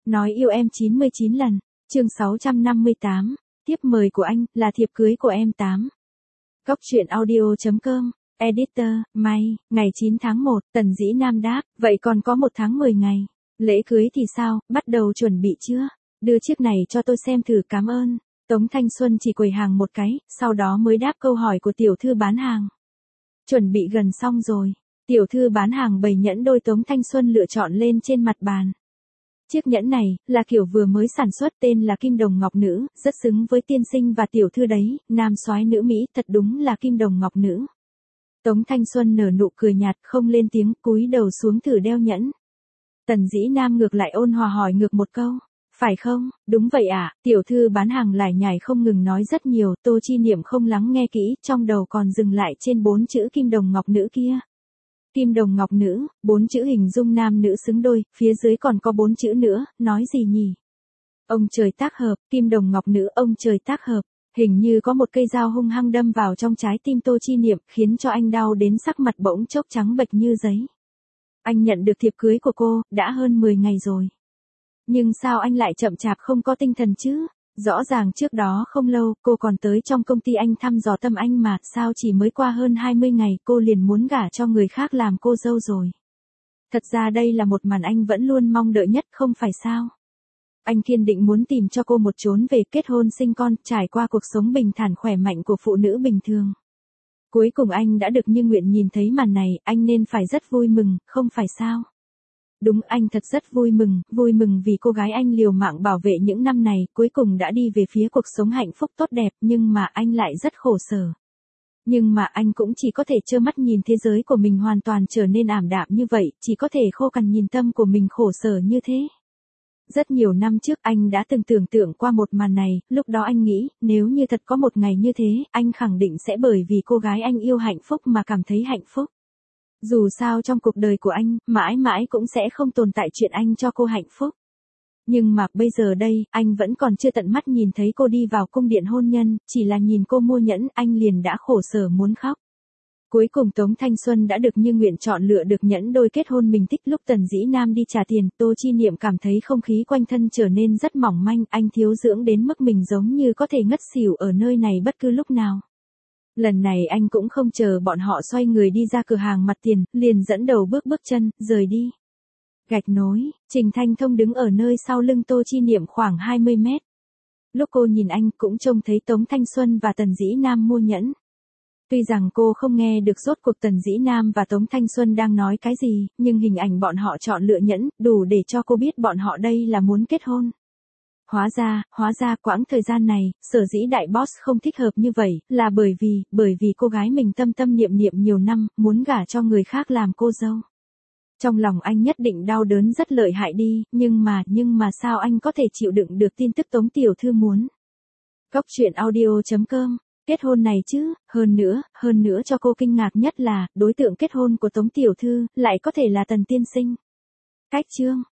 Nói yêu em 99 lần. Chương 658. Tiếp mời của anh là thiệp cưới của em 8. Góc truyện audio.com. Editor, May, ngày 9 tháng 1, Tần Dĩ Nam đáp, vậy còn có 1 tháng 10 ngày. Lễ cưới thì sao, bắt đầu chuẩn bị chưa? Đưa chiếc này cho tôi xem thử, cảm ơn. Tống Thanh Xuân chỉ quầy hàng một cái, sau đó mới đáp câu hỏi của tiểu thư bán hàng. Chuẩn bị gần xong rồi. Tiểu thư bán hàng bày nhẫn đôi Tống Thanh Xuân lựa chọn lên trên mặt bàn. Chiếc nhẫn này, là kiểu vừa mới sản xuất, tên là Kim Đồng Ngọc Nữ, rất xứng với tiên sinh và tiểu thư đấy, nam soái nữ Mỹ, thật đúng là Kim Đồng Ngọc Nữ. Tống Thanh Xuân nở nụ cười nhạt, không lên tiếng, cúi đầu xuống thử đeo nhẫn. Tần Dĩ Nam ngược lại ôn hòa hỏi ngược một câu. Phải không, đúng vậy ạ, tiểu thư bán hàng lải nhải không ngừng nói rất nhiều, Tô Chi Niệm không lắng nghe kỹ, trong đầu còn dừng lại trên 4 chữ Kim Đồng Ngọc Nữ kia. Kim Đồng Ngọc Nữ, 4 chữ hình dung nam nữ xứng đôi, phía dưới còn có 4 chữ nữa, nói gì nhỉ? Ông trời tác hợp, Kim Đồng Ngọc Nữ, ông trời tác hợp. Hình như có một cây dao hung hăng đâm vào trong trái tim Tô Chi Niệm, khiến cho anh đau đến sắc mặt bỗng chốc trắng bệch như giấy. Anh nhận được thiệp cưới của cô, đã hơn 10 ngày rồi. Nhưng sao anh lại chậm chạp không có tinh thần chứ? Rõ ràng trước đó không lâu, cô còn tới trong công ty anh thăm dò tâm anh mà, sao chỉ mới qua hơn 20 ngày, cô liền muốn gả cho người khác làm cô dâu rồi. Thật ra đây là một màn anh vẫn luôn mong đợi nhất, không phải sao? Anh kiên định muốn tìm cho cô một chốn về, kết hôn sinh con, trải qua cuộc sống bình thản khỏe mạnh của phụ nữ bình thường. Cuối cùng anh đã được như nguyện nhìn thấy màn này, anh nên phải rất vui mừng, không phải sao? Đúng, anh thật rất vui mừng vì cô gái anh liều mạng bảo vệ những năm này, cuối cùng đã đi về phía cuộc sống hạnh phúc tốt đẹp, nhưng mà anh lại rất khổ sở. Nhưng mà anh cũng chỉ có thể trơ mắt nhìn thế giới của mình hoàn toàn trở nên ảm đạm như vậy, chỉ có thể khô cằn nhìn tâm của mình khổ sở như thế. Rất nhiều năm trước anh đã từng tưởng tượng qua một màn này, lúc đó anh nghĩ, nếu như thật có một ngày như thế, anh khẳng định sẽ bởi vì cô gái anh yêu hạnh phúc mà cảm thấy hạnh phúc. Dù sao trong cuộc đời của anh, mãi mãi cũng sẽ không tồn tại chuyện anh cho cô hạnh phúc. Nhưng mà bây giờ đây, anh vẫn còn chưa tận mắt nhìn thấy cô đi vào cung điện hôn nhân, chỉ là nhìn cô mua nhẫn, anh liền đã khổ sở muốn khóc. Cuối cùng Tống Thanh Xuân đã được như nguyện chọn lựa được nhẫn đôi kết hôn mình thích. Lúc Tần Dĩ Nam đi trả tiền, Tô Chi Niệm cảm thấy không khí quanh thân trở nên rất mỏng manh, anh thiếu dưỡng đến mức mình giống như có thể ngất xỉu ở nơi này bất cứ lúc nào. Lần này anh cũng không chờ bọn họ xoay người đi ra cửa hàng mặt tiền, liền dẫn đầu bước chân, rời đi. Gạch nối, Trình Thanh Thông đứng ở nơi sau lưng Tô Chi Niệm khoảng 20 mét. Lúc cô nhìn anh cũng trông thấy Tống Thanh Xuân và Tần Dĩ Nam mua nhẫn. Tuy rằng cô không nghe được rốt cuộc Tần Dĩ Nam và Tống Thanh Xuân đang nói cái gì, nhưng hình ảnh bọn họ chọn lựa nhẫn, đủ để cho cô biết bọn họ đây là muốn kết hôn. Hóa ra quãng thời gian này, sở dĩ đại boss không thích hợp như vậy, là bởi vì cô gái mình tâm niệm nhiều năm, muốn gả cho người khác làm cô dâu. Trong lòng anh nhất định đau đớn rất lợi hại đi, nhưng mà sao anh có thể chịu đựng được tin tức Tống tiểu thư muốn. Góc truyện audio.com. Kết hôn này chứ, hơn nữa cho cô kinh ngạc nhất là, đối tượng kết hôn của Tống tiểu thư, lại có thể là Tần tiên sinh. Cách chương.